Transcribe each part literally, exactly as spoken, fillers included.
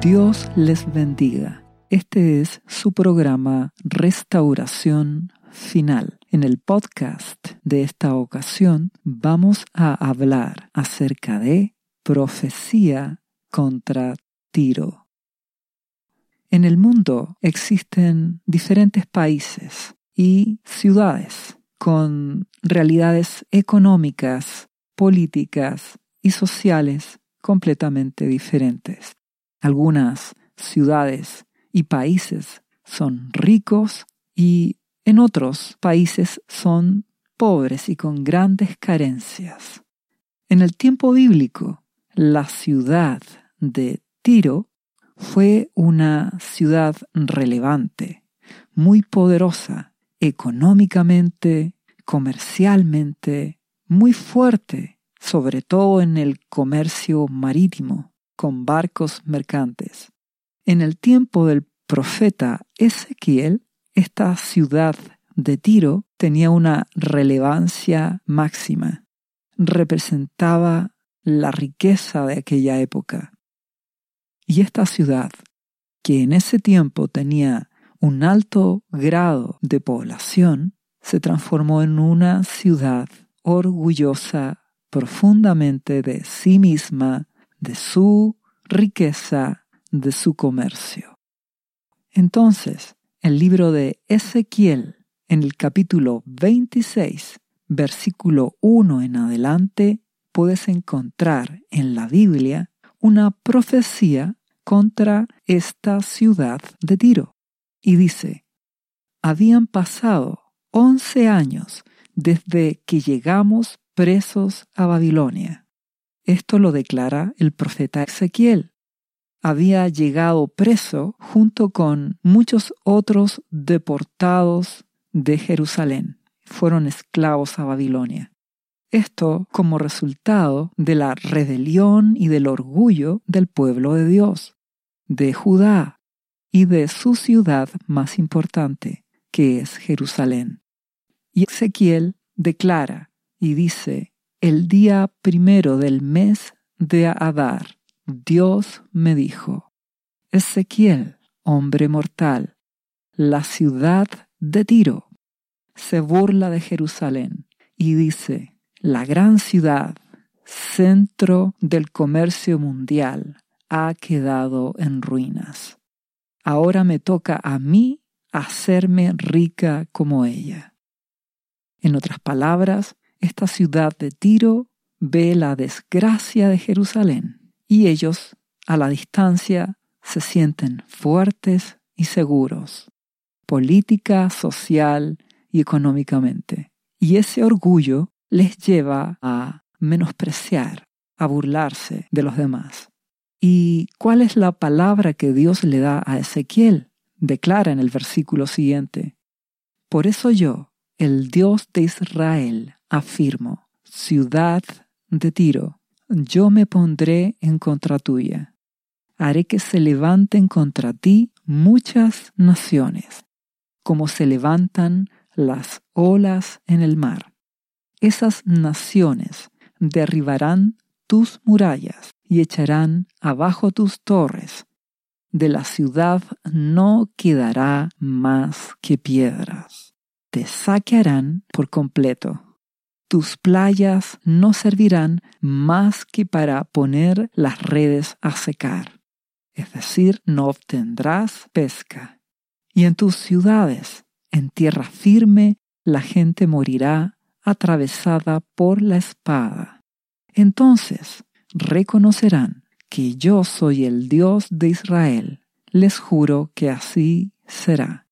Dios les bendiga. Este es su programa Restauración Final. En el podcast de esta ocasión vamos a hablar acerca de profecía contra Tiro. En el mundo existen diferentes países y ciudades con realidades económicas, políticas y sociales completamente diferentes. Algunas ciudades y países son ricos y en otros países son pobres y con grandes carencias. En el tiempo bíblico, la ciudad de Tiro fue una ciudad relevante, muy poderosa, económicamente, comercialmente, muy fuerte, sobre todo en el comercio marítimo, con barcos mercantes. En el tiempo del profeta Ezequiel, esta ciudad de Tiro tenía una relevancia máxima. Representaba la riqueza de aquella época. Y esta ciudad, que en ese tiempo tenía un alto grado de población, se transformó en una ciudad orgullosa profundamente de sí misma, de su riqueza, de su comercio. Entonces, el libro de Ezequiel, en el capítulo veintiséis, versículo uno en adelante, puedes encontrar en la Biblia una profecía contra esta ciudad de Tiro. Y dice: habían pasado once años desde que llegamos presos a Babilonia. Esto lo declara el profeta Ezequiel. Había llegado preso junto con muchos otros deportados de Jerusalén. Fueron esclavos a Babilonia. Esto como resultado de la rebelión y del orgullo del pueblo de Dios, de Judá y de su ciudad más importante, que es Jerusalén. Y Ezequiel declara y dice: el día primero del mes de Adar, Dios me dijo: Ezequiel, hombre mortal, la ciudad de Tiro se burla de Jerusalén y dice: la gran ciudad, centro del comercio mundial, ha quedado en ruinas. Ahora me toca a mí hacerme rica como ella. En otras palabras, esta ciudad de Tiro ve la desgracia de Jerusalén y ellos, a la distancia, se sienten fuertes y seguros, política, social y económicamente. Y ese orgullo les lleva a menospreciar, a burlarse de los demás. ¿Y cuál es la palabra que Dios le da a Ezequiel? Declara en el versículo siguiente: por eso yo, el Dios de Israel, afirmo, ciudad de Tiro, yo me pondré en contra tuya. Haré que se levanten contra ti muchas naciones, como se levantan las olas en el mar. Esas naciones derribarán tus murallas y echarán abajo tus torres. De la ciudad no quedará más que piedras. Te saquearán por completo. Tus playas no servirán más que para poner las redes a secar. Es decir, no obtendrás pesca. Y en tus ciudades, en tierra firme, la gente morirá atravesada por la espada. Entonces reconocerán que yo soy el Dios de Israel. Les juro que así será.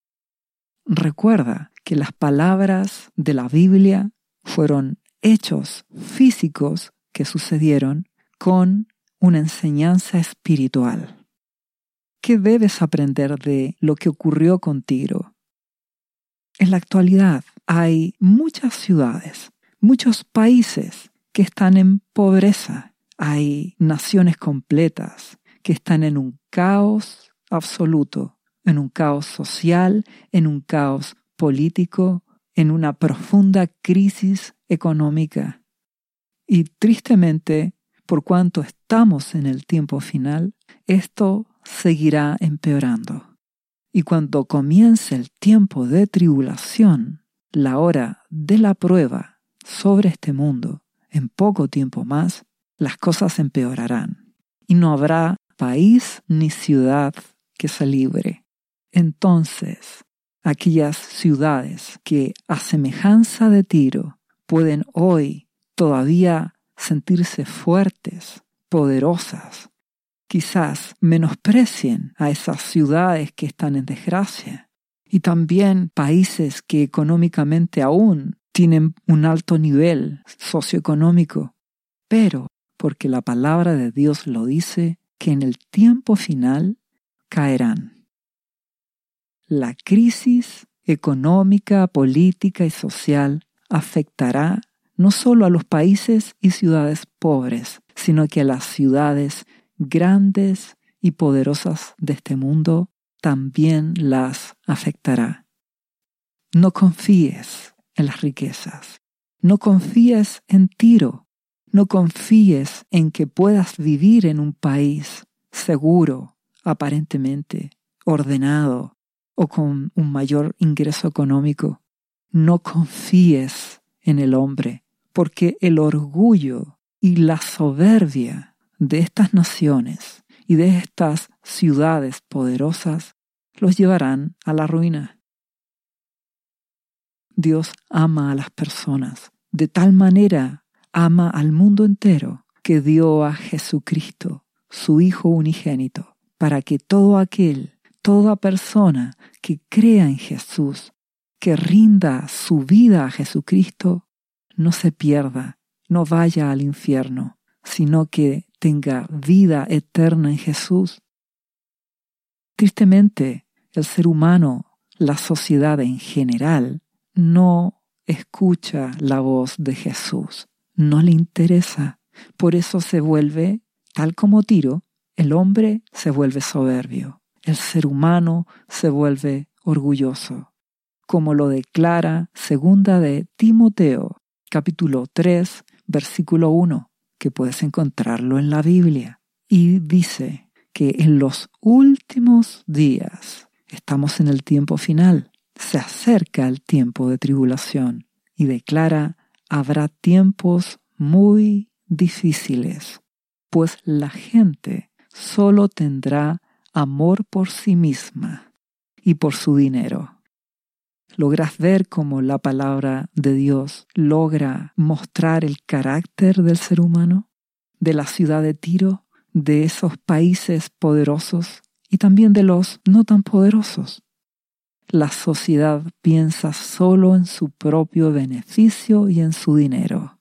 Recuerda que las palabras de la Biblia fueron hechos físicos que sucedieron con una enseñanza espiritual. ¿Qué debes aprender de lo que ocurrió con Tiro? En la actualidad hay muchas ciudades, muchos países que están en pobreza. Hay naciones completas que están en un caos absoluto, en un caos social, en un caos político, en una profunda crisis económica. Y tristemente, por cuanto estamos en el tiempo final, esto seguirá empeorando. Y cuando comience el tiempo de tribulación, la hora de la prueba sobre este mundo, en poco tiempo más, las cosas empeorarán. Y no habrá país ni ciudad que se libre. Entonces, aquellas ciudades que, a semejanza de Tiro, pueden hoy todavía sentirse fuertes, poderosas, quizás menosprecien a esas ciudades que están en desgracia. Y también países que económicamente aún tienen un alto nivel socioeconómico, pero porque la palabra de Dios lo dice, que en el tiempo final caerán. La crisis económica, política y social afectará no solo a los países y ciudades pobres, sino que a las ciudades grandes y poderosas de este mundo también las afectará. No confíes en las riquezas. No confíes en Tiro. No confíes en que puedas vivir en un país seguro, aparentemente, ordenado o con un mayor ingreso económico. No confíes en el hombre, porque el orgullo y la soberbia de estas naciones y de estas ciudades poderosas los llevarán a la ruina. Dios ama a las personas, de tal manera ama al mundo entero que dio a Jesucristo, su Hijo unigénito, para que todo aquel, toda persona que crea en Jesús, que rinda su vida a Jesucristo, no se pierda, no vaya al infierno, sino que tenga vida eterna en Jesús. Tristemente, el ser humano, la sociedad en general, no escucha la voz de Jesús, no le interesa. Por eso se vuelve, tal como Tiro, el hombre se vuelve soberbio, el ser humano se vuelve orgulloso, como lo declara segunda de Timoteo, capítulo tres, versículo uno, que puedes encontrarlo en la Biblia, y dice que en los últimos días, estamos en el tiempo final, se acerca el tiempo de tribulación, y declara, habrá tiempos muy difíciles, pues la gente solo tendrá amor por sí misma y por su dinero. ¿Logras ver cómo la palabra de Dios logra mostrar el carácter del ser humano, de la ciudad de Tiro, de esos países poderosos y también de los no tan poderosos? La sociedad piensa solo en su propio beneficio y en su dinero.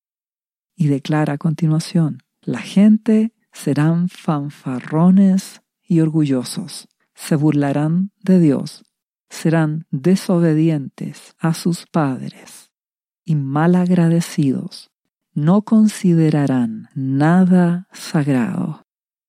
Y declara a continuación, la gente serán fanfarrones y orgullosos, se burlarán de Dios, serán desobedientes a sus padres y malagradecidos, no considerarán nada sagrado.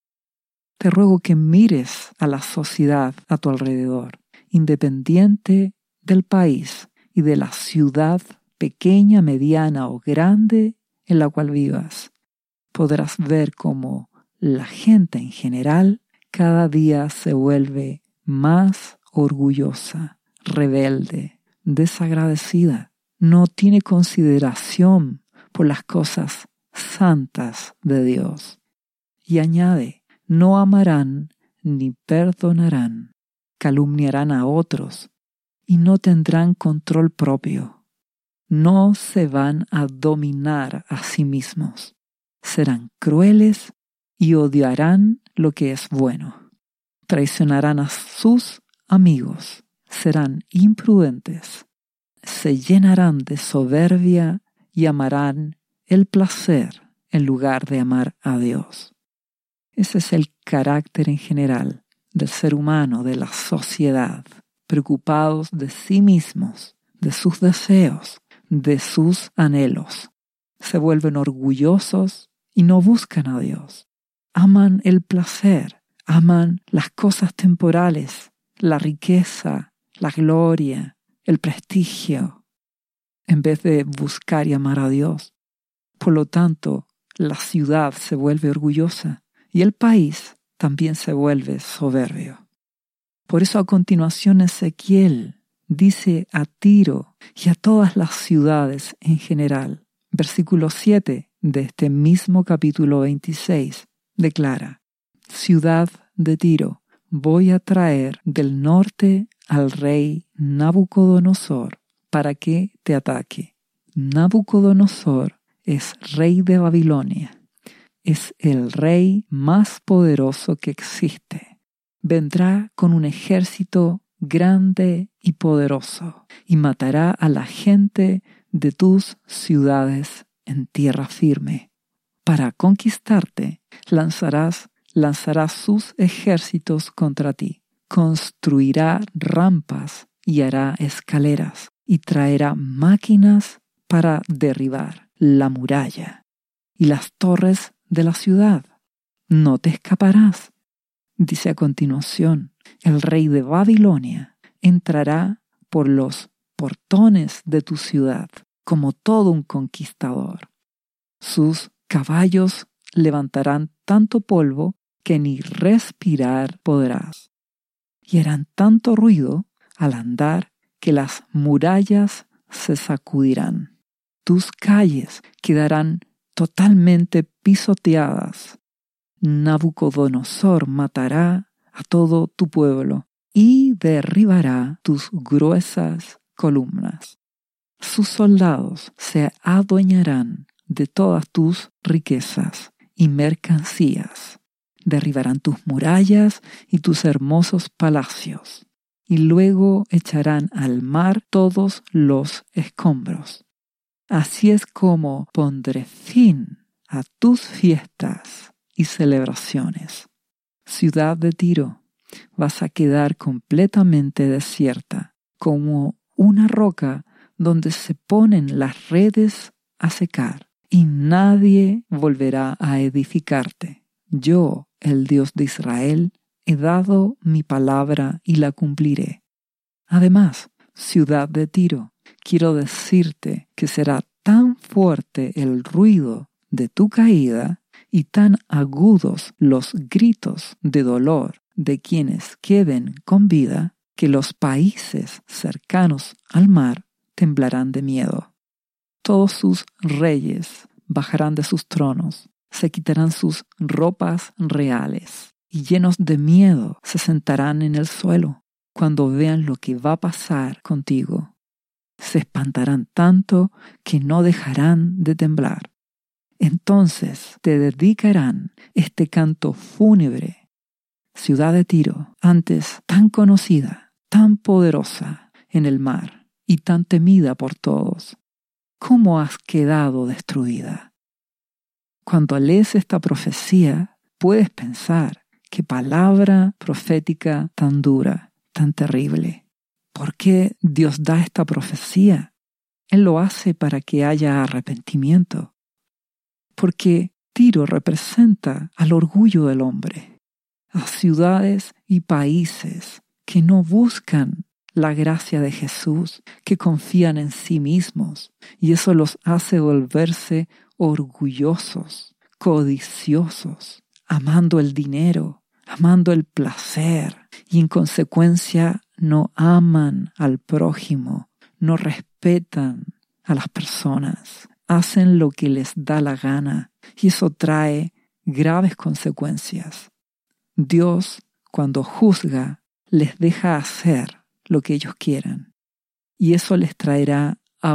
Te ruego que mires a la sociedad a tu alrededor, independiente del país y de la ciudad pequeña, mediana o grande en la cual vivas. Podrás ver cómo la gente en general cada día se vuelve más orgullosa, rebelde, desagradecida. No tiene consideración por las cosas santas de Dios. Y añade, no amarán ni perdonarán, calumniarán a otros y no tendrán control propio. No se van a dominar a sí mismos. Serán crueles y odiarán lo que es bueno. Traicionarán a sus amigos. Serán imprudentes. Se llenarán de soberbia y amarán el placer en lugar de amar a Dios. Ese es el carácter en general del ser humano, de la sociedad, preocupados de sí mismos, de sus deseos, de sus anhelos. Se vuelven orgullosos y no buscan a Dios. Aman el placer, aman las cosas temporales, la riqueza, la gloria, el prestigio, en vez de buscar y amar a Dios. Por lo tanto, la ciudad se vuelve orgullosa y el país también se vuelve soberbio. Por eso a continuación Ezequiel dice a Tiro y a todas las ciudades en general, versículo siete de este mismo capítulo veintiséis, declara: ciudad de Tiro, voy a traer del norte al rey Nabucodonosor para que te ataque. Nabucodonosor es rey de Babilonia. Es el rey más poderoso que existe. Vendrá con un ejército grande y poderoso y matará a la gente de tus ciudades en tierra firme. Para conquistarte, lanzarás, lanzará sus ejércitos contra ti. Construirá rampas y hará escaleras y traerá máquinas para derribar la muralla y las torres de la ciudad. No te escaparás. Dice a continuación, el rey de Babilonia entrará por los portones de tu ciudad como todo un conquistador. Sus caballos levantarán tanto polvo que ni respirar podrás. Y harán tanto ruido al andar que las murallas se sacudirán. Tus calles quedarán totalmente pisoteadas. Nabucodonosor matará a todo tu pueblo y derribará tus gruesas columnas. Sus soldados se adueñarán de todas tus riquezas y mercancías. Derribarán tus murallas y tus hermosos palacios, y luego echarán al mar todos los escombros. Así es como pondré fin a tus fiestas y celebraciones. Ciudad de Tiro, vas a quedar completamente desierta, como una roca donde se ponen las redes a secar, y nadie volverá a edificarte. Yo, el Dios de Israel, he dado mi palabra y la cumpliré. Además, ciudad de Tiro, quiero decirte que será tan fuerte el ruido de tu caída y tan agudos los gritos de dolor de quienes queden con vida, que los países cercanos al mar temblarán de miedo. Todos sus reyes bajarán de sus tronos, se quitarán sus ropas reales y llenos de miedo se sentarán en el suelo cuando vean lo que va a pasar contigo. Se espantarán tanto que no dejarán de temblar. Entonces te dedicarán este canto fúnebre. Ciudad de Tiro, antes tan conocida, tan poderosa en el mar y tan temida por todos, ¿cómo has quedado destruida? Cuando lees esta profecía, puedes pensar qué palabra profética tan dura, tan terrible. ¿Por qué Dios da esta profecía? Él lo hace para que haya arrepentimiento. Porque Tiro representa al orgullo del hombre, a ciudades y países que no buscan la gracia de Jesús, que confían en sí mismos, y eso los hace volverse orgullosos, codiciosos, amando el dinero, amando el placer, y en consecuencia no aman al prójimo, no respetan a las personas, hacen lo que les da la gana, y eso trae graves consecuencias. Dios, cuando juzga, les deja hacer lo que ellos quieran, y eso les traerá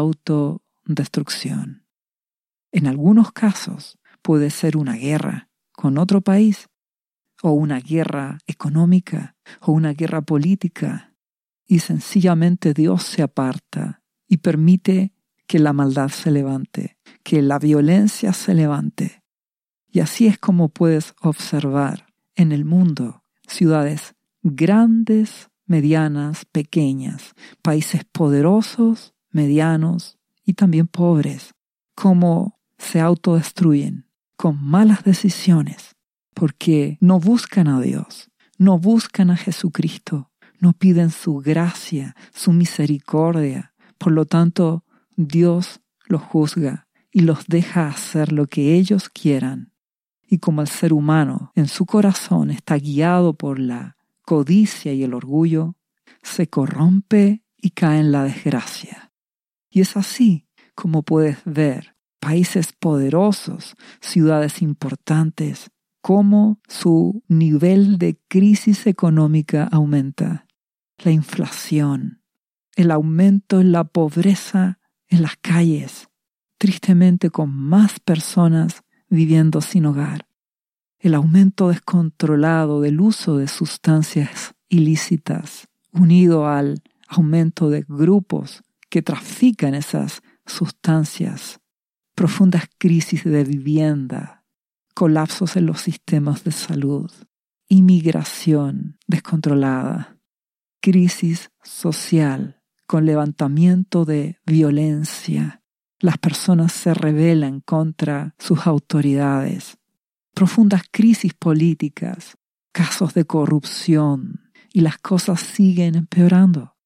autodestrucción. En algunos casos puede ser una guerra con otro país, o una guerra económica, o una guerra política, y sencillamente Dios se aparta y permite que la maldad se levante, que la violencia se levante. Y así es como puedes observar en el mundo ciudades grandes, medianas, pequeñas, países poderosos, medianos y también pobres, cómo se autodestruyen con malas decisiones, porque no buscan a Dios, no buscan a Jesucristo, no piden su gracia, su misericordia. Por lo tanto, Dios los juzga y los deja hacer lo que ellos quieran. Y como el ser humano en su corazón está guiado por la codicia y el orgullo, se corrompe y cae en la desgracia. Y es así como puedes ver países poderosos, ciudades importantes, cómo su nivel de crisis económica aumenta. La inflación, el aumento en la pobreza en las calles, tristemente con más personas viviendo sin hogar. El aumento descontrolado del uso de sustancias ilícitas, unido al aumento de grupos que trafican esas sustancias, profundas crisis de vivienda, colapsos en los sistemas de salud, inmigración descontrolada, crisis social con levantamiento de violencia. Las personas se rebelan contra sus autoridades. Profundas crisis políticas, casos de corrupción, y las cosas siguen empeorando.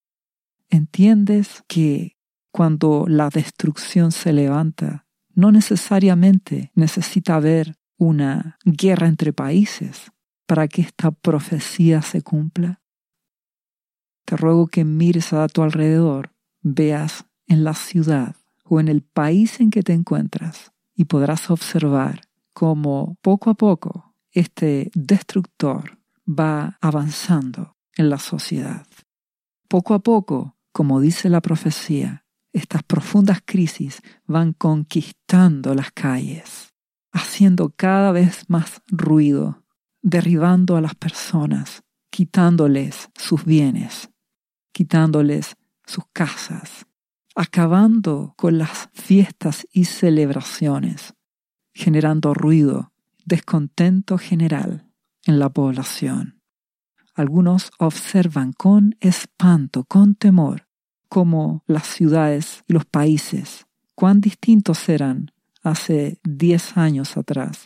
¿Entiendes que cuando la destrucción se levanta, no necesariamente necesita haber una guerra entre países para que esta profecía se cumpla? Te ruego que mires a tu alrededor, veas en la ciudad o en el país en que te encuentras y podrás observar cómo poco a poco este destructor va avanzando en la sociedad. Poco a poco, como dice la profecía, estas profundas crisis van conquistando las calles, haciendo cada vez más ruido, derribando a las personas, quitándoles sus bienes, quitándoles sus casas, acabando con las fiestas y celebraciones, generando ruido, descontento general en la población. Algunos observan con espanto, con temor, cómo las ciudades y los países, cuán distintos eran hace diez años atrás,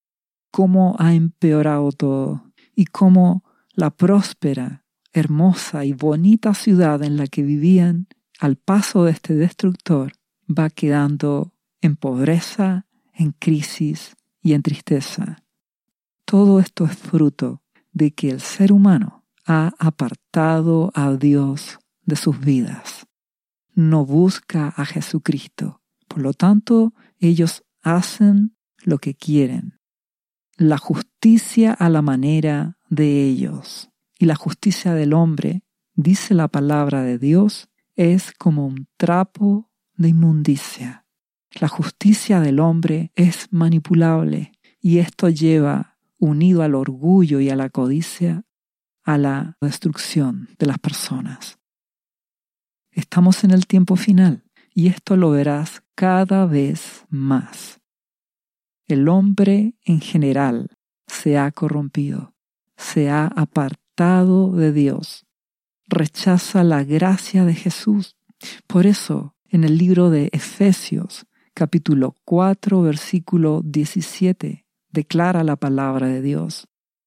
cómo ha empeorado todo y cómo la próspera, hermosa y bonita ciudad en la que vivían al paso de este destructor va quedando en pobreza, en crisis y en tristeza. Todo esto es fruto de que el ser humano ha apartado a Dios de sus vidas. No busca a Jesucristo. Por lo tanto, ellos hacen lo que quieren. La justicia a la manera de ellos. Y la justicia del hombre, dice la palabra de Dios, es como un trapo de inmundicia. La justicia del hombre es manipulable y esto lleva, unido al orgullo y a la codicia, a la destrucción de las personas. Estamos en el tiempo final y esto lo verás cada vez más. El hombre en general se ha corrompido, se ha apartado de Dios, rechaza la gracia de Jesús. Por eso, en el libro de Efesios, capítulo cuatro, versículo diecisiete, declara la palabra de Dios: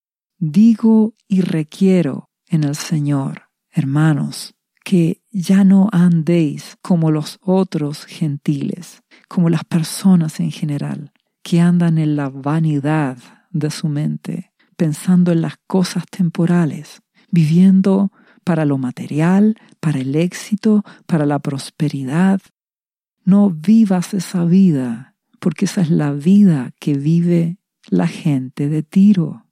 digo y requiero en el Señor, hermanos, que ya no andéis como los otros gentiles, como las personas en general, que andan en la vanidad de su mente, pensando en las cosas temporales, viviendo para lo material, para el éxito, para la prosperidad. No vivas esa vida, porque esa es la vida que vive la gente de Tiro,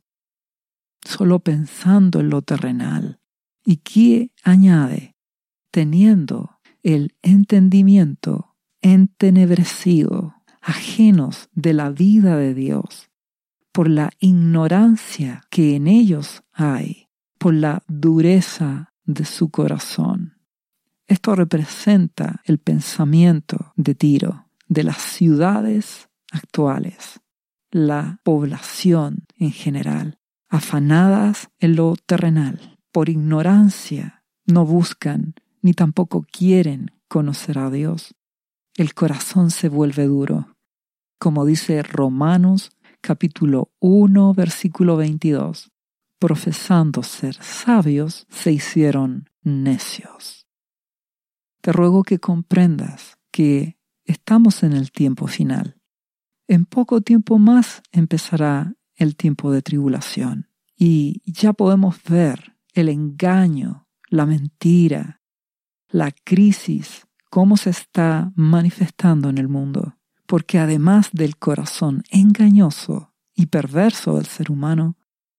solo pensando en lo terrenal. ¿Y qué añade? Teniendo el entendimiento entenebrecido, ajenos de la vida de Dios, por la ignorancia que en ellos hay, por la dureza de su corazón. Esto representa el pensamiento de Tiro, de las ciudades actuales, la población en general, afanadas en lo terrenal, por ignorancia, no buscan ni tampoco quieren conocer a Dios. El corazón se vuelve duro, como dice Romanos capítulo uno, versículo veintidós. Profesando ser sabios, se hicieron necios. Te ruego que comprendas que estamos en el tiempo final. En poco tiempo más empezará el tiempo de tribulación y ya podemos ver el engaño, la mentira, la crisis, cómo se está manifestando en el mundo. Porque además del corazón engañoso y perverso del ser humano,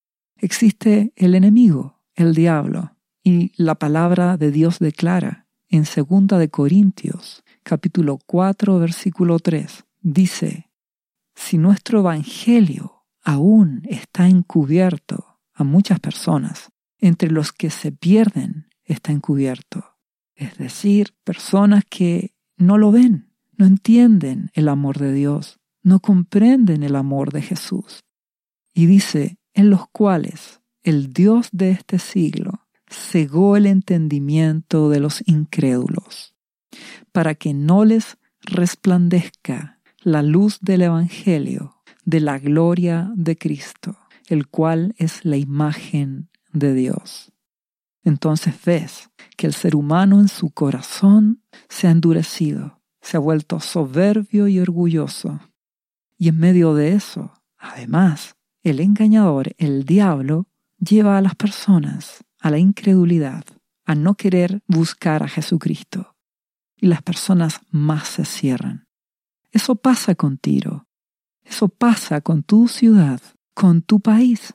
existe el enemigo, el diablo, y la palabra de Dios declara en segunda de Corintios, capítulo cuatro, versículo tres, dice: si nuestro evangelio aún está encubierto a muchas personas, entre los que se pierden está encubierto. Es decir, personas que no lo ven, no entienden el amor de Dios, no comprenden el amor de Jesús. Y dice, en los cuales el Dios de este siglo cegó el entendimiento de los incrédulos, para que no les resplandezca la luz del Evangelio de la gloria de Cristo, el cual es la imagen de Dios. Entonces ves que el ser humano en su corazón se ha endurecido, se ha vuelto soberbio y orgulloso. Y en medio de eso, además, el engañador, el diablo, lleva a las personas a la incredulidad, a no querer buscar a Jesucristo. Y las personas más se cierran. Eso pasa con Tiro. Eso pasa con tu ciudad, con tu país.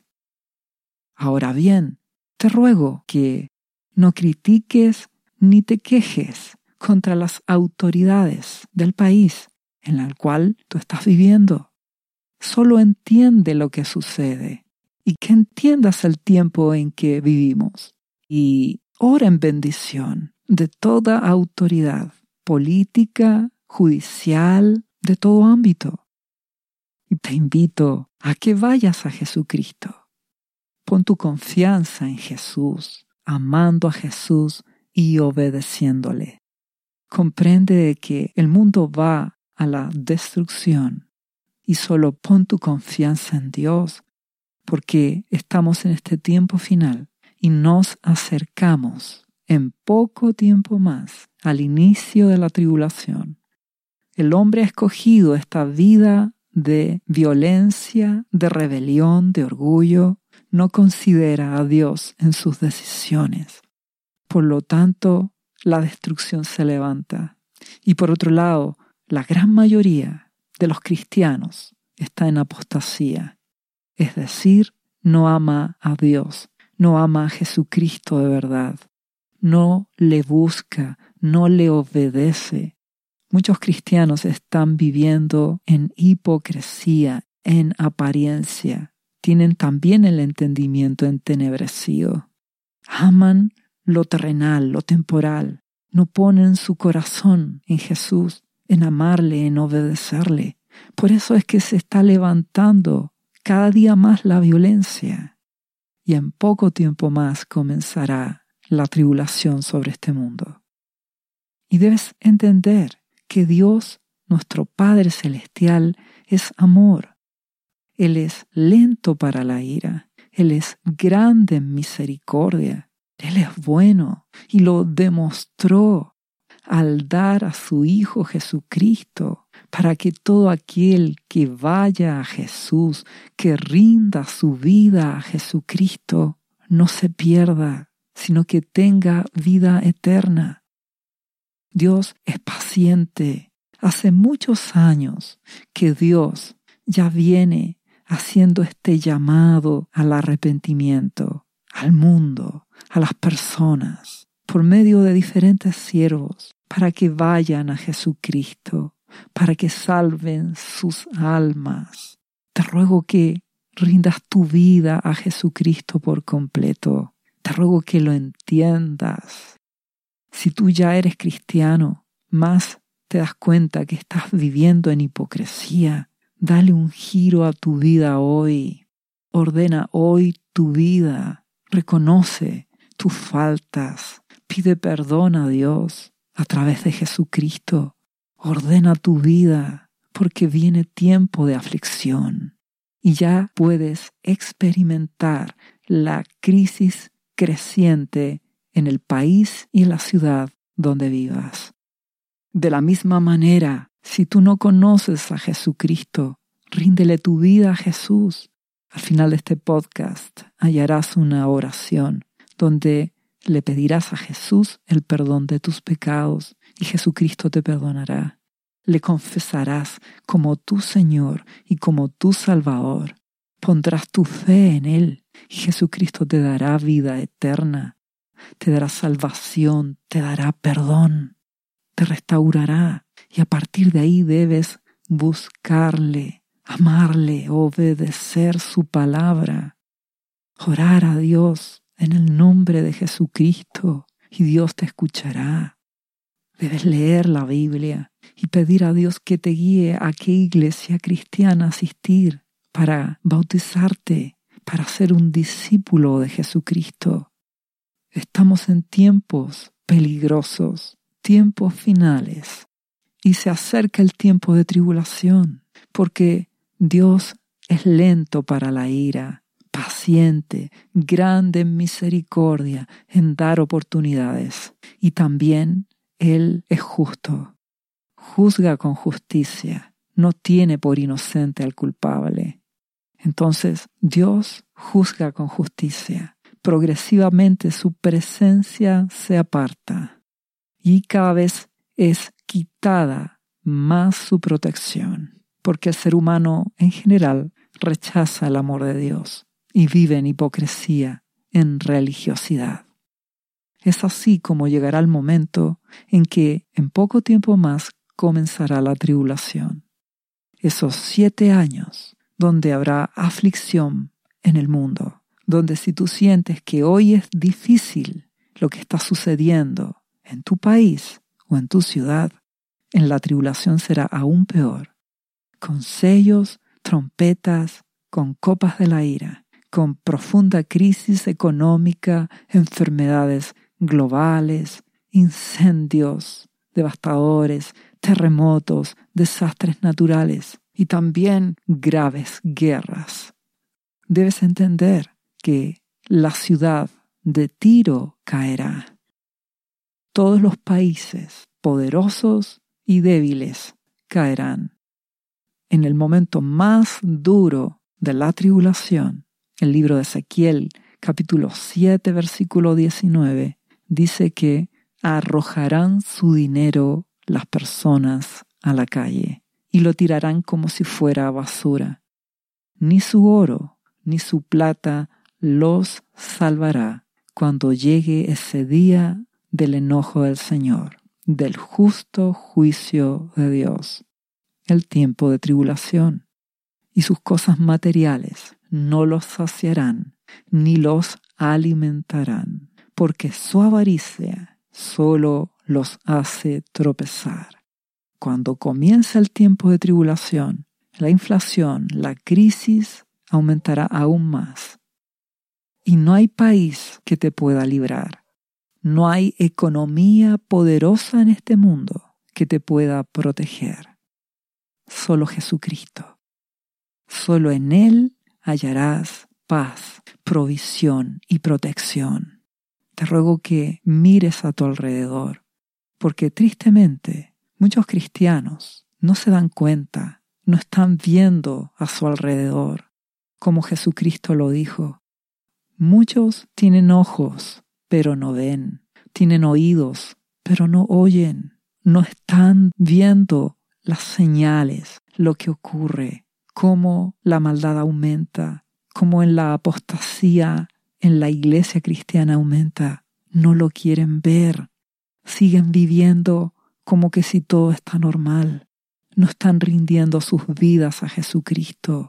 Ahora bien, te ruego que no critiques ni te quejes contra las autoridades del país en el cual tú estás viviendo. Solo entiende lo que sucede y que entiendas el tiempo en que vivimos. Y ora en bendición de toda autoridad política, judicial, de todo ámbito. Y te invito a que vayas a Jesucristo. Pon tu confianza en Jesús, amando a Jesús y obedeciéndole. Comprende que el mundo va a la destrucción y solo pon tu confianza en Dios, porque estamos en este tiempo final y nos acercamos en poco tiempo más al inicio de la tribulación. El hombre ha escogido esta vida de violencia, de rebelión, de orgullo. No considera a Dios en sus decisiones. Por lo tanto, la destrucción se levanta. Y por otro lado, la gran mayoría de los cristianos está en apostasía. Es decir, no ama a Dios, no ama a Jesucristo de verdad. No le busca, no le obedece. Muchos cristianos están viviendo en hipocresía, en apariencia. Tienen también el entendimiento entenebrecido. Aman lo terrenal, lo temporal. No ponen su corazón en Jesús, en amarle, en obedecerle. Por eso es que se está levantando cada día más la violencia. Y en poco tiempo más comenzará la tribulación sobre este mundo. Y debes entender que Dios, nuestro Padre Celestial, es amor. Él es lento para la ira. Él es grande en misericordia. Él es bueno y lo demostró al dar a su Hijo Jesucristo para que todo aquel que vaya a Jesús, que rinda su vida a Jesucristo, no se pierda, sino que tenga vida eterna. Dios es paciente. Hace muchos años que Dios ya viene haciendo este llamado al arrepentimiento, al mundo, a las personas, por medio de diferentes siervos, para que vayan a Jesucristo, para que salven sus almas. Te ruego que rindas tu vida a Jesucristo por completo. Te ruego que lo entiendas. Si tú ya eres cristiano, más te das cuenta que estás viviendo en hipocresía. Dale un giro a tu vida hoy. Ordena hoy tu vida. Reconoce tus faltas. Pide perdón a Dios a través de Jesucristo. Ordena tu vida porque viene tiempo de aflicción y ya puedes experimentar la crisis creciente en el país y en la ciudad donde vivas. De la misma manera, Si tú no conoces a Jesucristo, ríndele tu vida a Jesús. Al final de este podcast hallarás una oración donde le pedirás a Jesús el perdón de tus pecados y Jesucristo te perdonará. Le confesarás como tu Señor y como tu Salvador. Pondrás tu fe en Él y Jesucristo te dará vida eterna, te dará salvación, te dará perdón, te restaurará y a partir de ahí debes buscarle, amarle, obedecer su palabra, orar a Dios en el nombre de Jesucristo y Dios te escuchará. Debes leer la Biblia y pedir a Dios que te guíe a qué iglesia cristiana asistir para bautizarte, para ser un discípulo de Jesucristo. Estamos en tiempos peligrosos, tiempos finales, y se acerca el tiempo de tribulación, porque Dios es lento para la ira, paciente, grande en misericordia, en dar oportunidades. Y también Él es justo. Juzga con justicia. No tiene por inocente al culpable. Entonces Dios juzga con justicia. Progresivamente su presencia se aparta. Y cada vez es quitada más su protección. Porque el ser humano en general rechaza el amor de Dios y vive en hipocresía, en religiosidad. Es así como llegará el momento en que en poco tiempo más comenzará la tribulación. Esos siete años donde habrá aflicción en el mundo, donde si tú sientes que hoy es difícil lo que está sucediendo en tu país o en tu ciudad, en la tribulación será aún peor, con sellos, trompetas, con copas de la ira, con profunda crisis económica, enfermedades globales, incendios devastadores, terremotos, desastres naturales y también graves guerras. Debes entender que la ciudad de Tiro caerá. Todos los países poderosos y débiles caerán. En el momento más duro de la tribulación, el libro de Ezequiel, capítulo siete, versículo diecinueve, dice que arrojarán su dinero las personas a la calle y lo tirarán como si fuera basura. Ni su oro ni su plata los salvará cuando llegue ese día del enojo del Señor, del justo juicio de Dios, el tiempo de tribulación. Y sus cosas materiales no los saciarán ni los alimentarán, porque su avaricia solo los hace tropezar. Cuando comienza el tiempo de tribulación, la inflación, la crisis aumentará aún más. Y no hay país que te pueda librar. No hay economía poderosa en este mundo que te pueda proteger. Solo Jesucristo. Solo en Él hallarás paz, provisión y protección. Te ruego que mires a tu alrededor, porque tristemente muchos cristianos no se dan cuenta, no están viendo a su alrededor, como Jesucristo lo dijo. Muchos tienen ojos, pero no ven, tienen oídos, pero no oyen, no están viendo las señales, lo que ocurre, cómo la maldad aumenta, cómo en la apostasía en la iglesia cristiana aumenta. No lo quieren ver, siguen viviendo como que si todo está normal, no están rindiendo sus vidas a Jesucristo.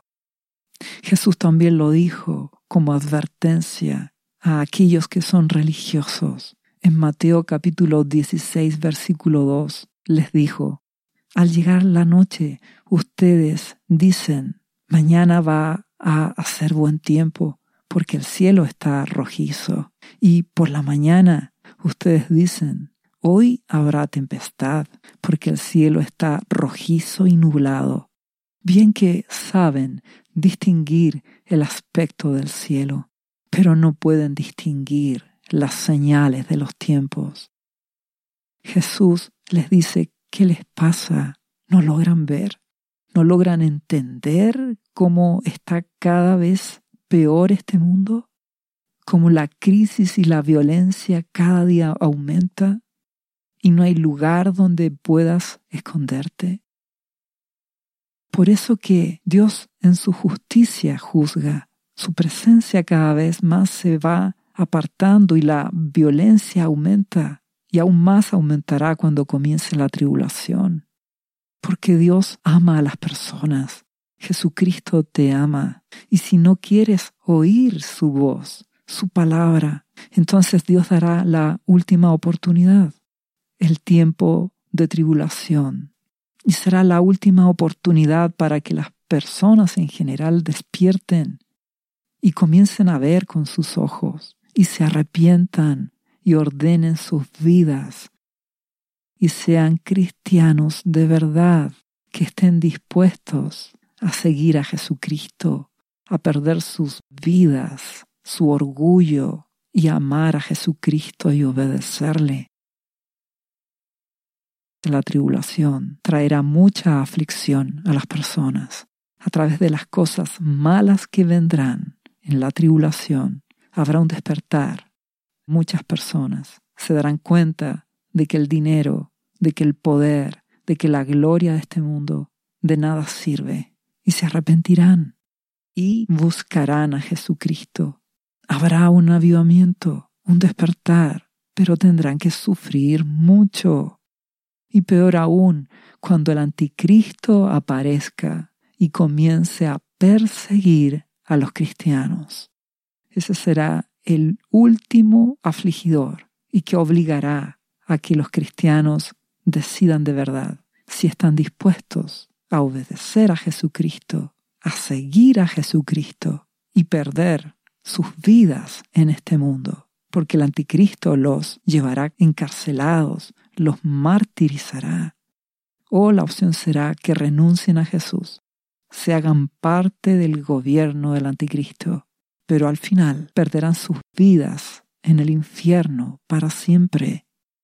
Jesús también lo dijo como advertencia a aquellos que son religiosos. En Mateo capítulo dieciséis, versículo dos, les dijo: al llegar la noche, ustedes dicen, mañana va a hacer buen tiempo, porque el cielo está rojizo. Y por la mañana, ustedes dicen, hoy habrá tempestad, porque el cielo está rojizo y nublado. Bien que saben distinguir el aspecto del cielo, pero no pueden distinguir las señales de los tiempos. Jesús les dice: ¿qué les pasa? no logran ver, no logran entender cómo está cada vez peor este mundo, cómo la crisis y la violencia cada día aumenta y no hay lugar donde puedas esconderte. Por eso que Dios en su justicia juzga, su presencia cada vez más se va apartando y la violencia aumenta y aún más aumentará cuando comience la tribulación. Porque Dios ama a las personas. Jesucristo te ama. Y si no quieres oír su voz, su palabra, entonces Dios dará la última oportunidad, el tiempo de tribulación. Y será la última oportunidad para que las personas en general despierten y comiencen a ver con sus ojos y se arrepientan y ordenen sus vidas y sean cristianos de verdad, que estén dispuestos a seguir a Jesucristo, a perder sus vidas, su orgullo y amar a Jesucristo y obedecerle. La tribulación traerá mucha aflicción a las personas. A través de las cosas malas que vendrán en la tribulación, habrá un despertar. Muchas personas se darán cuenta de que el dinero, de que el poder, de que la gloria de este mundo de nada sirve y se arrepentirán y buscarán a Jesucristo. Habrá un avivamiento, un despertar, pero tendrán que sufrir mucho. Y peor aún, cuando el anticristo aparezca y comience a perseguir a los cristianos. Ese será el último afligidor y que obligará a que los cristianos decidan de verdad si están dispuestos a obedecer a Jesucristo, a seguir a Jesucristo y perder sus vidas en este mundo, porque el anticristo los llevará encarcelados, los martirizará. O la opción será que renuncien a Jesús, se hagan parte del gobierno del anticristo, pero al final perderán sus vidas en el infierno para siempre.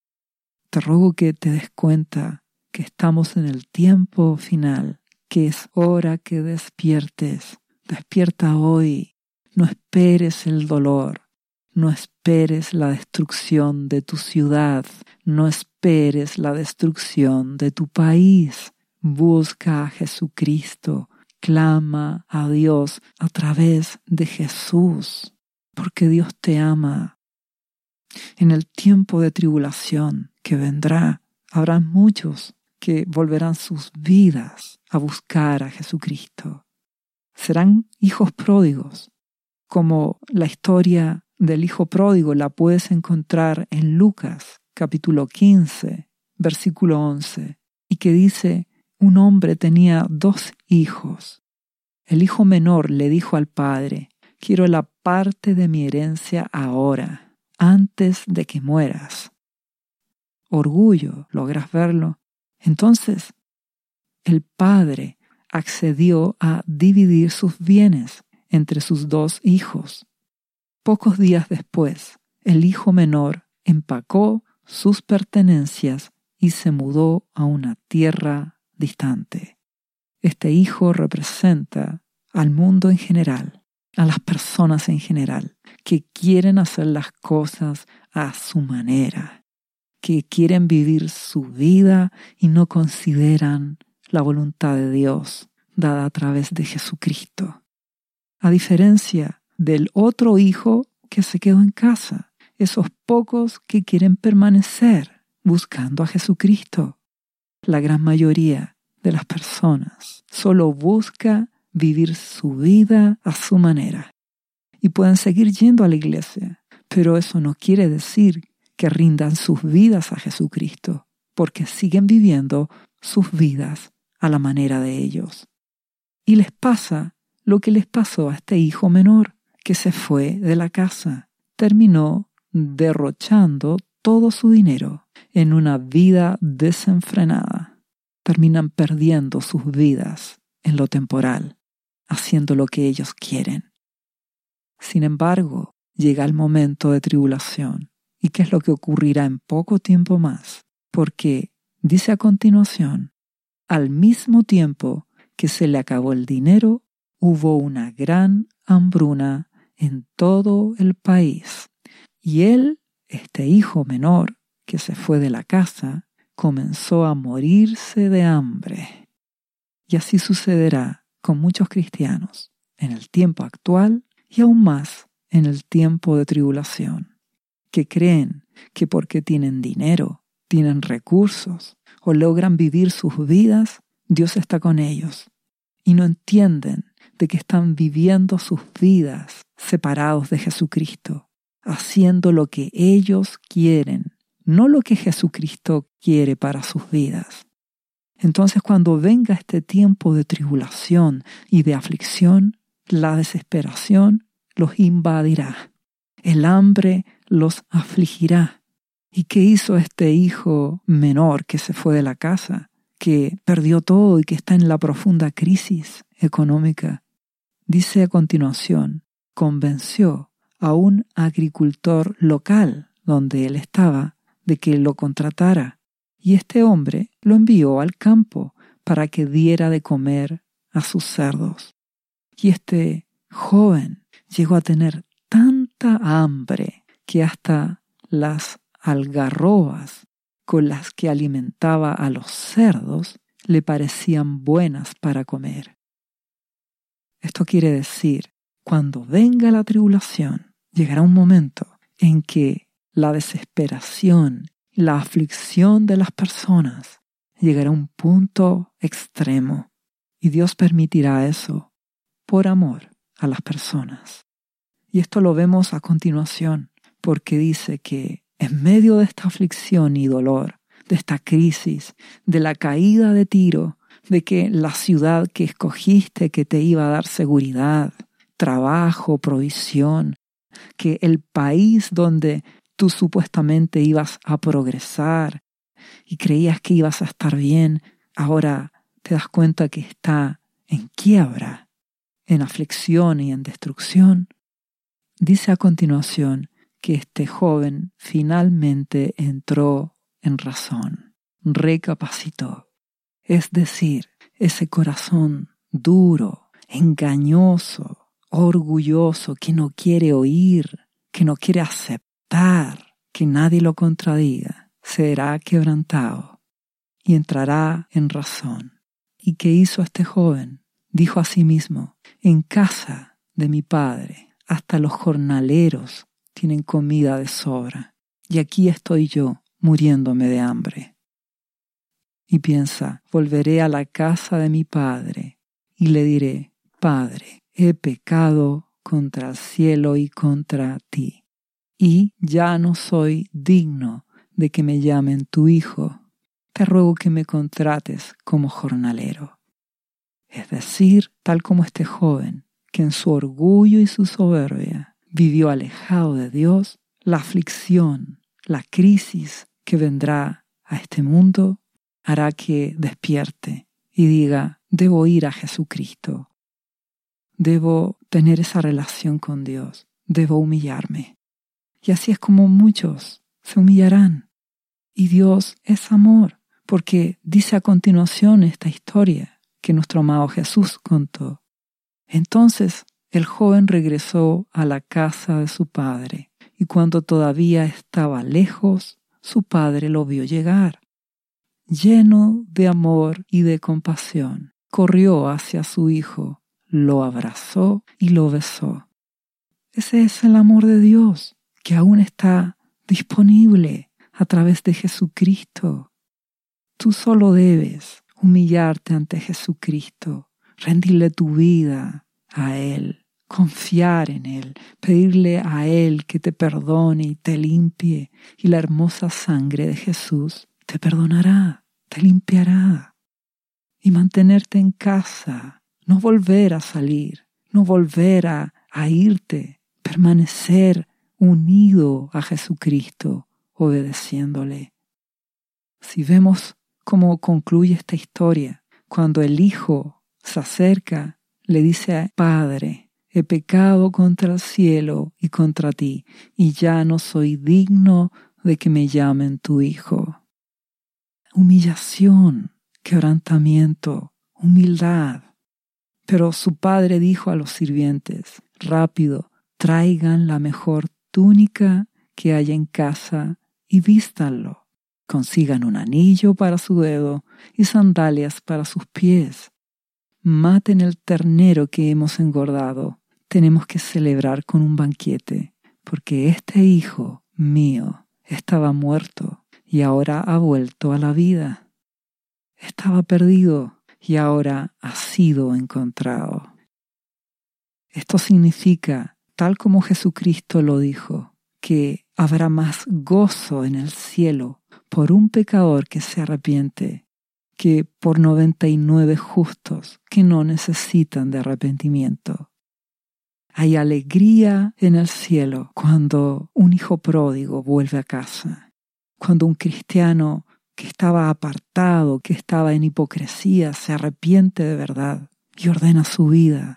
Te ruego que te des cuenta que estamos en el tiempo final, que es hora que despiertes. Despierta hoy, no esperes el dolor, no esperes la destrucción de tu ciudad, no esperes la destrucción de tu país. Busca a Jesucristo, clama a Dios a través de Jesús, porque Dios te ama. En el tiempo de tribulación que vendrá, habrá muchos que volverán sus vidas a buscar a Jesucristo. Serán hijos pródigos, como la historia del hijo pródigo la puedes encontrar en Lucas, capítulo quince, versículo once, y que dice: un hombre tenía dos hijos. El hijo menor le dijo al padre: quiero la parte de mi herencia ahora, antes de que mueras. Orgullo, ¿logras verlo? Entonces, el padre accedió a dividir sus bienes entre sus dos hijos. Pocos días después, el hijo menor empacó sus pertenencias y se mudó a una tierra distante. Este hijo representa al mundo en general, a las personas en general, que quieren hacer las cosas a su manera, que quieren vivir su vida y no consideran la voluntad de Dios dada a través de Jesucristo. A diferencia del otro hijo que se quedó en casa, esos pocos que quieren permanecer buscando a Jesucristo. La gran mayoría de las personas solo busca vivir su vida a su manera. Y pueden seguir yendo a la iglesia, pero eso no quiere decir que rindan sus vidas a Jesucristo, porque siguen viviendo sus vidas a la manera de ellos. Y les pasa lo que les pasó a este hijo menor, que se fue de la casa. Terminó derrochando todo su dinero en una vida desenfrenada. Terminan perdiendo sus vidas en lo temporal, haciendo lo que ellos quieren. Sin embargo, llega el momento de tribulación. ¿Y qué es lo que ocurrirá en poco tiempo más? Porque dice a continuación: al mismo tiempo que se le acabó el dinero, hubo una gran hambruna en todo el país. Y él, este hijo menor que se fue de la casa, comenzó a morirse de hambre. Y así sucederá con muchos cristianos en el tiempo actual y aún más en el tiempo de tribulación, que creen que porque tienen dinero, tienen recursos o logran vivir sus vidas, Dios está con ellos. Y no entienden de que están viviendo sus vidas separados de Jesucristo, haciendo lo que ellos quieren, no lo que Jesucristo quiere para sus vidas. Entonces, cuando venga este tiempo de tribulación y de aflicción, la desesperación los invadirá. El hambre los afligirá. ¿Y qué hizo este hijo menor que se fue de la casa, que perdió todo y que está en la profunda crisis económica? Dice a continuación, convenció a un agricultor local donde él estaba de que lo contratara, y este hombre lo envió al campo para que diera de comer a sus cerdos. Y este joven llegó a tener tanta hambre que hasta las algarrobas con las que alimentaba a los cerdos le parecían buenas para comer. Esto quiere decir, cuando venga la tribulación, llegará un momento en que la desesperación, la aflicción de las personas llegará a un punto extremo, y Dios permitirá eso por amor a las personas. Y esto lo vemos a continuación, porque dice que en medio de esta aflicción y dolor, de esta crisis, de la caída de Tiro, de que la ciudad que escogiste que te iba a dar seguridad, trabajo, provisión, que el país donde tú supuestamente ibas a progresar y creías que ibas a estar bien, ahora te das cuenta que está en quiebra, en aflicción y en destrucción. Dice a continuación que este joven finalmente entró en razón, recapacitó. Es decir, ese corazón duro, engañoso, orgulloso, que no quiere oír, que no quiere aceptar que nadie lo contradiga, será quebrantado y entrará en razón. ¿Y qué hizo este joven? Dijo a sí mismo, en casa de mi padre, hasta los jornaleros tienen comida de sobra, y aquí estoy yo muriéndome de hambre. Y piensa, volveré a la casa de mi padre y le diré, Padre, he pecado contra el cielo y contra ti, y ya no soy digno de que me llamen tu hijo. Te ruego que me contrates como jornalero. Es decir, tal como este joven, que en su orgullo y su soberbia vivió alejado de Dios, la aflicción, la crisis que vendrá a este mundo hará que despierte y diga, debo ir a Jesucristo, debo tener esa relación con Dios, debo humillarme. Y así es como muchos se humillarán. Y Dios es amor, porque dice a continuación esta historia que nuestro amado Jesús contó. Entonces el joven regresó a la casa de su padre, y cuando todavía estaba lejos, su padre lo vio llegar. Lleno de amor y de compasión, corrió hacia su hijo, lo abrazó y lo besó. Ese es el amor de Dios, que aún está disponible a través de Jesucristo. Tú solo debes humillarte ante Jesucristo, rendirle tu vida a Él, confiar en Él, pedirle a Él que te perdone y te limpie, y la hermosa sangre de Jesús te perdonará, te limpiará. Y mantenerte en casa, no volver a salir, no volver a, a irte, permanecer unido a Jesucristo, obedeciéndole. Si vemos cómo concluye esta historia, cuando el hijo se acerca, le dice, Padre, he pecado contra el cielo y contra ti, y ya no soy digno de que me llamen tu hijo. Humillación, quebrantamiento, humildad. Pero su padre dijo a los sirvientes: rápido, traigan la mejor túnica que haya en casa y vístanlo. Consigan un anillo para su dedo y sandalias para sus pies. Maten el ternero que hemos engordado. Tenemos que celebrar con un banquete, porque este hijo mío estaba muerto y ahora ha vuelto a la vida. Estaba perdido y ahora ha sido encontrado. Esto significa, tal como Jesucristo lo dijo, que habrá más gozo en el cielo por un pecador que se arrepiente que por noventa y nueve justos que no necesitan de arrepentimiento. Hay alegría en el cielo cuando un hijo pródigo vuelve a casa, cuando un cristiano que estaba apartado, que estaba en hipocresía, se arrepiente de verdad y ordena su vida.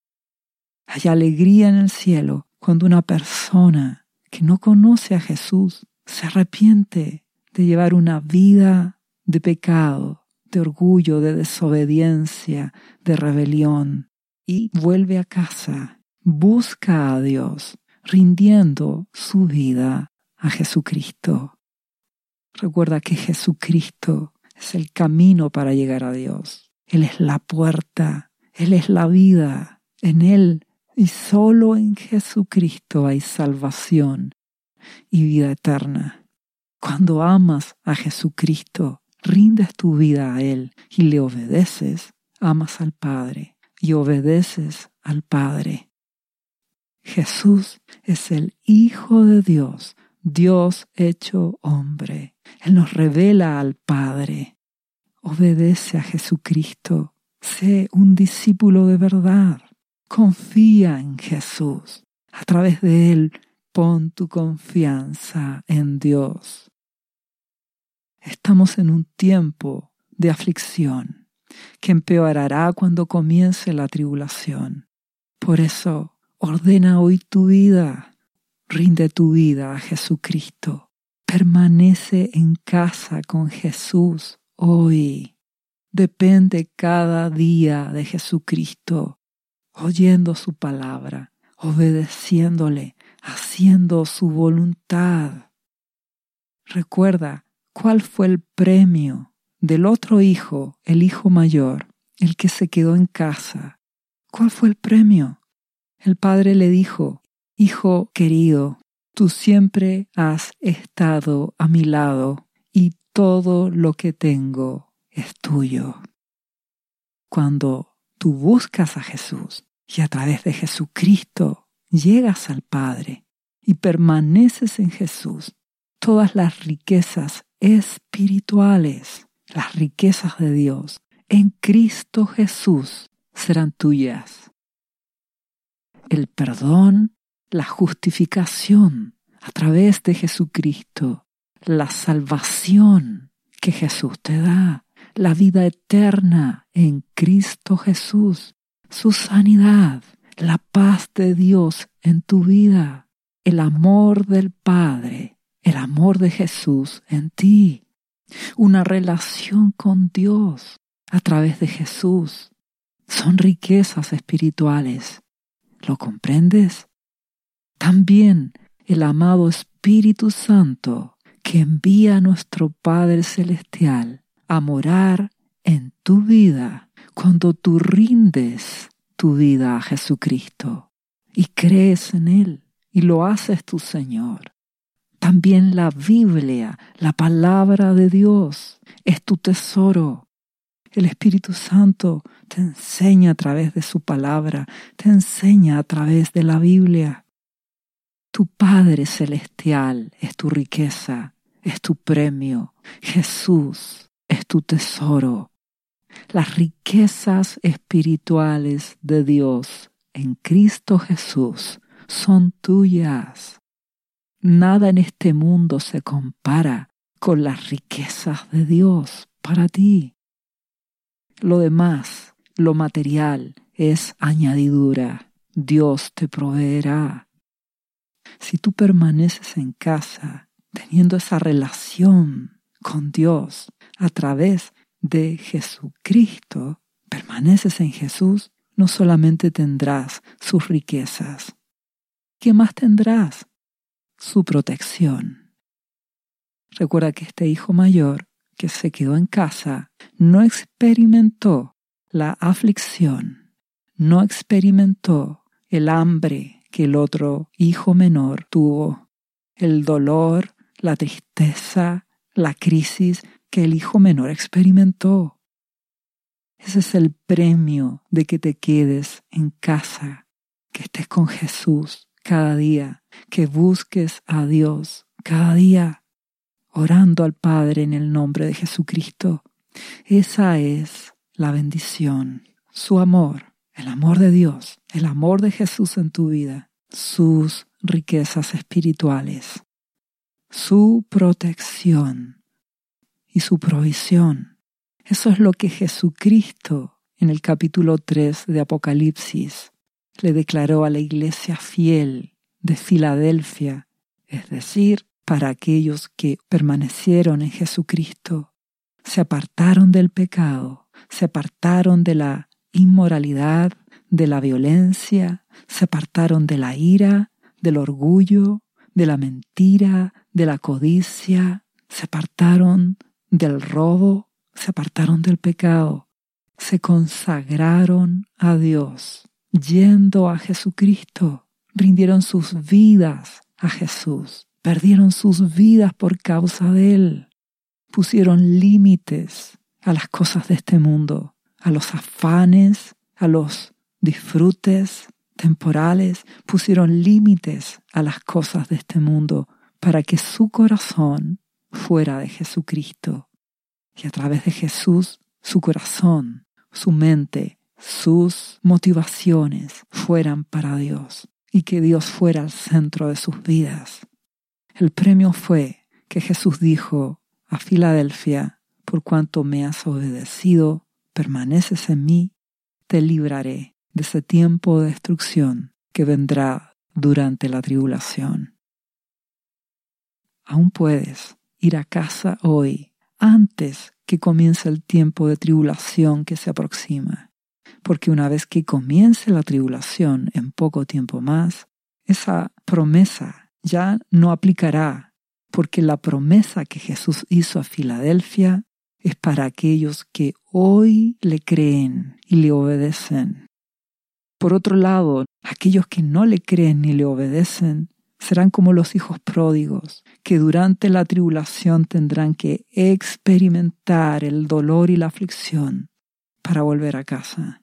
Hay alegría en el cielo cuando una persona que no conoce a Jesús se arrepiente de llevar una vida de pecado, de orgullo, de desobediencia, de rebelión, y vuelve a casa. Busca a Dios, rindiendo su vida a Jesucristo. Recuerda que Jesucristo es el camino para llegar a Dios. Él es la puerta, Él es la vida. En Él y solo en Jesucristo hay salvación y vida eterna. Cuando amas a Jesucristo, rindes tu vida a Él y le obedeces, amas al Padre y obedeces al Padre. Jesús es el Hijo de Dios, Dios hecho hombre. Él nos revela al Padre. Obedece a Jesucristo. Sé un discípulo de verdad. Confía en Jesús. A través de Él, pon tu confianza en Dios. Estamos en un tiempo de aflicción que empeorará cuando comience la tribulación. Por eso, ordena hoy tu vida, rinde tu vida a Jesucristo, permanece en casa con Jesús hoy. Depende cada día de Jesucristo, oyendo su palabra, obedeciéndole, haciendo su voluntad. Recuerda cuál fue el premio del otro hijo, el hijo mayor, el que se quedó en casa. ¿Cuál fue el premio? El padre le dijo: hijo querido, tú siempre has estado a mi lado y todo lo que tengo es tuyo. Cuando tú buscas a Jesús y a través de Jesucristo llegas al Padre y permaneces en Jesús, todas las riquezas espirituales, las riquezas de Dios en Cristo Jesús serán tuyas. El perdón, la justificación a través de Jesucristo, la salvación que Jesús te da, la vida eterna en Cristo Jesús, su sanidad, la paz de Dios en tu vida, el amor del Padre, el amor de Jesús en ti, una relación con Dios a través de Jesús. Son riquezas espirituales. ¿Lo comprendes? También el amado Espíritu Santo que envía a nuestro Padre Celestial a morar en tu vida cuando tú rindes tu vida a Jesucristo y crees en Él y lo haces tu Señor. También la Biblia, la palabra de Dios, es tu tesoro. El Espíritu Santo te enseña a través de su palabra, te enseña a través de la Biblia. Tu Padre Celestial es tu riqueza, es tu premio. Jesús es tu tesoro. Las riquezas espirituales de Dios en Cristo Jesús son tuyas. Nada en este mundo se compara con las riquezas de Dios para ti. Lo demás, lo material, es añadidura. Dios te proveerá. Si tú permaneces en casa, teniendo esa relación con Dios a través de Jesucristo, permaneces en Jesús, no solamente tendrás sus riquezas. ¿Qué más tendrás? Su protección. Recuerda que este hijo mayor que se quedó en casa no experimentó la aflicción, no experimentó el hambre que el otro hijo menor tuvo, el dolor, la tristeza, la crisis que el hijo menor experimentó. Ese es el premio de que te quedes en casa, que estés con Jesús cada día, que busques a Dios cada día, orando al Padre en el nombre de Jesucristo. Esa es la bendición, su amor, el amor de Dios, el amor de Jesús en tu vida, sus riquezas espirituales, su protección y su provisión. Eso es lo que Jesucristo en el capítulo tres de Apocalipsis le declaró a la iglesia fiel de Filadelfia, es decir, para aquellos que permanecieron en Jesucristo, se apartaron del pecado, se apartaron de la inmoralidad, de la violencia, se apartaron de la ira, del orgullo, de la mentira, de la codicia, se apartaron del robo, se apartaron del pecado, se consagraron a Dios, yendo a Jesucristo, rindieron sus vidas a Jesús, perdieron sus vidas por causa de Él, pusieron límites a las cosas de este mundo, a los afanes, a los disfrutes temporales, pusieron límites a las cosas de este mundo para que su corazón fuera de Jesucristo. Y a través de Jesús, su corazón, su mente, sus motivaciones fueran para Dios y que Dios fuera el centro de sus vidas. El premio fue que Jesús dijo a Filadelfia: por cuanto me has obedecido, permaneces en mí, te libraré de ese tiempo de destrucción que vendrá durante la tribulación. Aún puedes ir a casa hoy, antes que comience el tiempo de tribulación que se aproxima, porque una vez que comience la tribulación en poco tiempo más, esa promesa ya no aplicará, porque la promesa que Jesús hizo a Filadelfia es para aquellos que hoy le creen y le obedecen. Por otro lado, aquellos que no le creen ni le obedecen serán como los hijos pródigos, que durante la tribulación tendrán que experimentar el dolor y la aflicción para volver a casa.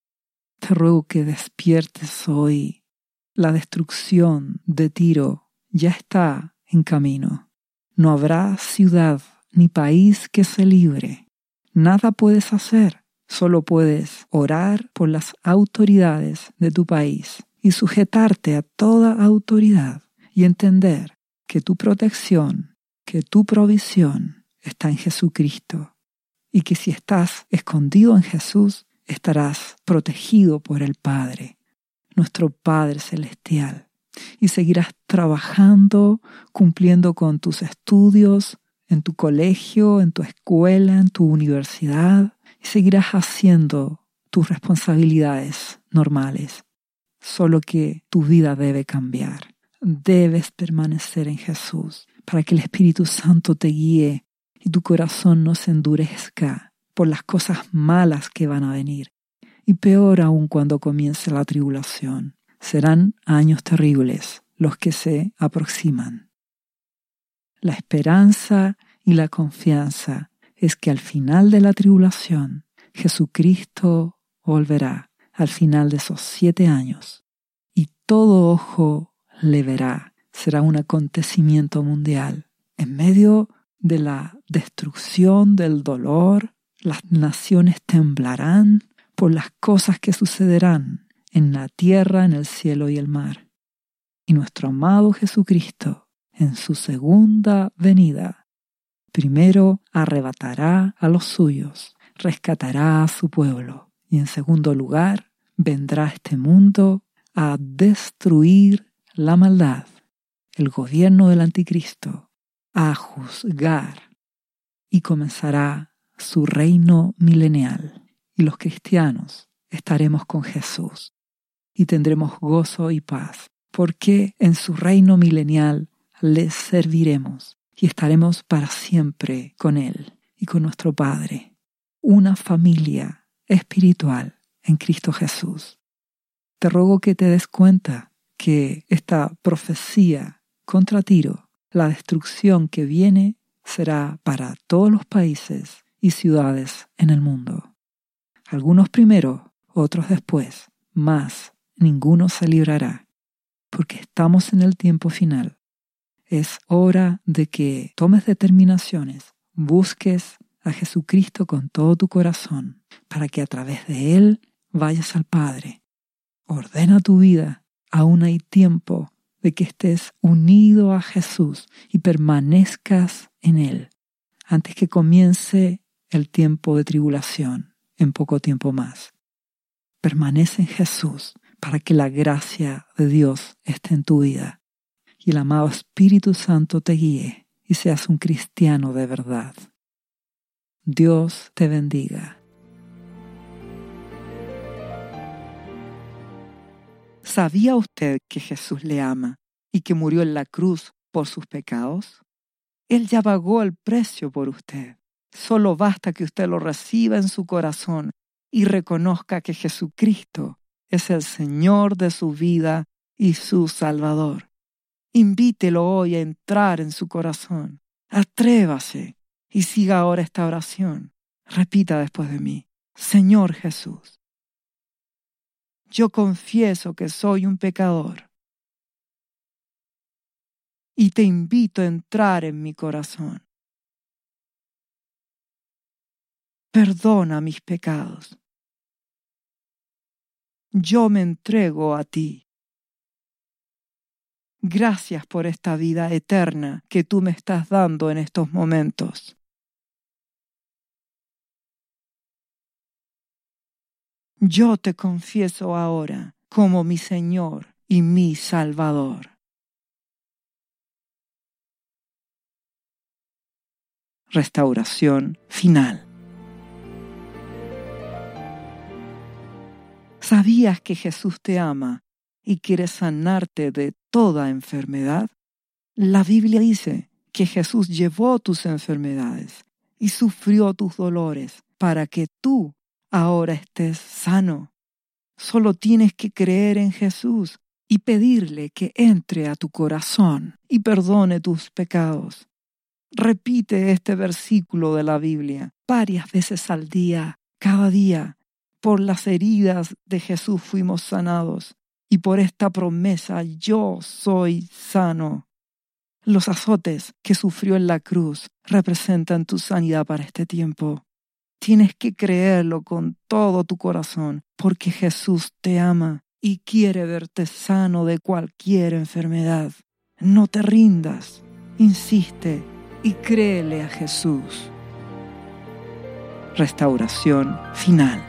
Te ruego que despiertes hoy. La destrucción de Tiro ya está en camino. No habrá ciudad ni país que se libre. Nada puedes hacer. Solo puedes orar por las autoridades de tu país y sujetarte a toda autoridad y entender que tu protección, que tu provisión está en Jesucristo y que si estás escondido en Jesús, estarás protegido por el Padre, nuestro Padre Celestial, y seguirás trabajando, cumpliendo con tus estudios en tu colegio, en tu escuela, en tu universidad, y seguirás haciendo tus responsabilidades normales. Solo que tu vida debe cambiar. Debes permanecer en Jesús para que el Espíritu Santo te guíe y tu corazón no se endurezca por las cosas malas que van a venir. Y peor aún cuando comience la tribulación. Serán años terribles los que se aproximan. La esperanza y la confianza es que al final de la tribulación, Jesucristo volverá al final de esos siete años y todo ojo le verá. Será un acontecimiento mundial. En medio de la destrucción, del dolor, las naciones temblarán por las cosas que sucederán en la tierra, en el cielo y el mar. Y nuestro amado Jesucristo, en su segunda venida, primero arrebatará a los suyos, rescatará a su pueblo, y en segundo lugar vendrá a este mundo a destruir la maldad, el gobierno del anticristo, a juzgar, y comenzará su reino milenial y los cristianos estaremos con Jesús y tendremos gozo y paz, porque en su reino milenial les serviremos y estaremos para siempre con Él y con nuestro Padre, una familia espiritual en Cristo Jesús. Te ruego que te des cuenta que esta profecía contra Tiro, la destrucción que viene, será para todos los países y ciudades en el mundo. Algunos primero, otros después, mas ninguno se librará, porque estamos en el tiempo final. Es hora de que tomes determinaciones, busques a Jesucristo con todo tu corazón, para que a través de Él vayas al Padre. Ordena tu vida. Aún hay tiempo de que estés unido a Jesús y permanezcas en Él, antes que comience el tiempo de tribulación, en poco tiempo más. Permanece en Jesús para que la gracia de Dios esté en tu vida y el amado Espíritu Santo te guíe y seas un cristiano de verdad. Dios te bendiga. ¿Sabía usted que Jesús le ama y que murió en la cruz por sus pecados? Él ya pagó el precio por usted. Solo basta que usted lo reciba en su corazón y reconozca que Jesucristo es el Señor de su vida y su Salvador. Invítelo hoy a entrar en su corazón. Atrévase y siga ahora esta oración. Repita después de mí: Señor Jesús, yo confieso que soy un pecador y te invito a entrar en mi corazón. Perdona mis pecados. Yo me entrego a ti. Gracias por esta vida eterna que tú me estás dando en estos momentos. Yo te confieso ahora como mi Señor y mi Salvador. Restauración final. ¿Sabías que Jesús te ama y quiere sanarte de toda enfermedad? La Biblia dice que Jesús llevó tus enfermedades y sufrió tus dolores para que tú ahora estés sano. Solo tienes que creer en Jesús y pedirle que entre a tu corazón y perdone tus pecados. Repite este versículo de la Biblia varias veces al día, cada día. Por las heridas de Jesús fuimos sanados y por esta promesa yo soy sano. Los azotes que sufrió en la cruz representan tu sanidad para este tiempo. Tienes que creerlo con todo tu corazón porque Jesús te ama y quiere verte sano de cualquier enfermedad. No te rindas, insiste y créele a Jesús. Restauración final.